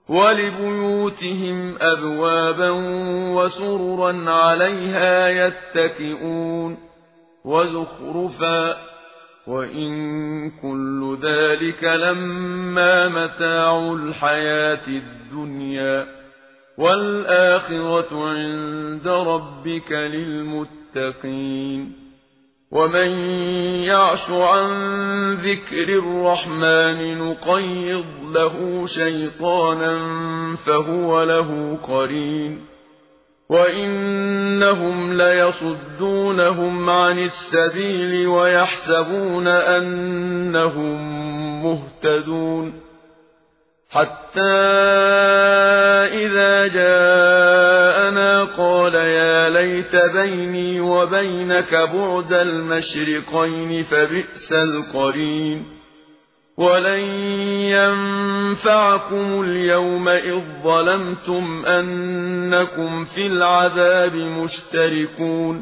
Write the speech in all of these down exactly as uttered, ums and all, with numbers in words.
وَلِبُيُوتِهِمْ أَبْوَابًا وَسُرُرًا عَلَيْهَا يَتَّكِئُونَ وَزُخْرُفًا ۚ وَإِن كُلُّ ذَٰلِكَ لَمَّا مَتَاعُ الْحَيَاةِ الدُّنْيَا ۖ وَالْآخِرَةُ عِندَ رَبِّكَ لِلْمُتَّقِينَ وَمَن يَعْشُ عَن ذِكْرِ الرَّحْمَٰنِ نُقَيِّضْ لَهُ شَيْطَانًا فَهُوَ لَهُ قَرِينٌ وَإِنَّهُمْ لَيَصُدُّونَهُمْ عَنِ السَّبِيلِ وَيَحْسَبُونَ أَنَّهُم مُّهْتَدُونَ حَتَّىٰ إِذَا جَاءَنَا قَالَ يَا لَيْتَ بَيْنِي وَبَيْنَكَ بُعْدَ الْمَشْرِقَيْنِ فَبِئْسَ الْقَرِينُ وَلَن يَنفَعَكُمُ الْيَوْمَ إِذ ظَّلَمْتُمْ أَنَّكُمْ فِي الْعَذَابِ مُشْتَرِكُونَ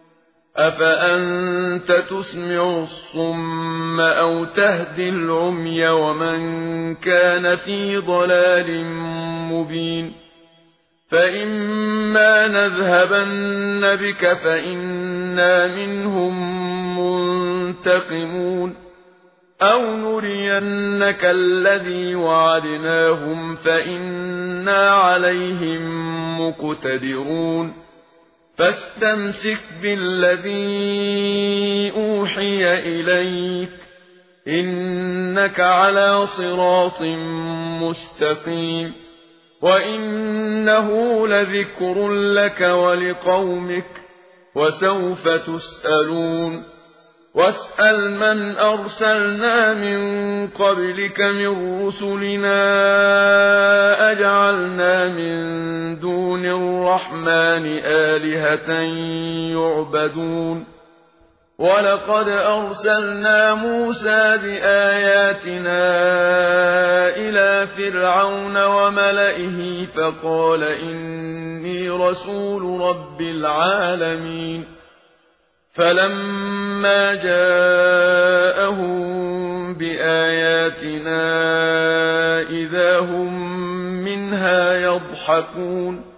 أَفَأَنتَ تُسْمِعُ الصُّمَّ أَوْ تَهْدِي الْعُمْيَ وَمَن كَانَ فِي ضَلَالٍ مُّبِينٍ فَإِمَّا نَذْهَبَنَّ بِكَ فَإِنَّا مِنْهُم مُّنتَقِمُونَ أَوْ نُرِيَنَّكَ الَّذِي وَعَدْنَاهُمْ فَإِنَّا عَلَيْهِم مُّقْتَدِرُونَ فَاسْتَمْسِكْ بِالَّذِي أُوحِيَ إِلَيْكَ ۖ إِنَّكَ عَلَىٰ صِرَاطٍ مُّسْتَقِيمٍ وَإِنَّهُ لَذِكْرٌ لَّكَ وَلِقَوْمِكَ وَسَوْفَ تُسْأَلُونَ وَاسْأَلْ مَنْ أَرْسَلْنَا مِن قَبْلِكَ مِن رُّسُلِنَا أَجَعَلْنَا مِن دُونِ الرَّحْمَٰنِ آلِهَةً يُعْبَدُونَ وَلَقَدْ أَرْسَلْنَا مُوسَىٰ بِآيَاتِنَا إِلَىٰ فِرْعَوْنَ وَمَلَئِهِ فَقَالَ إِنِّي رَسُولُ رَبِّ الْعَالَمِينَ فَلَمَّا جَاءَهُم بِآيَاتِنَا إِذَا هُم مِّنْهَا يَضْحَكُونَ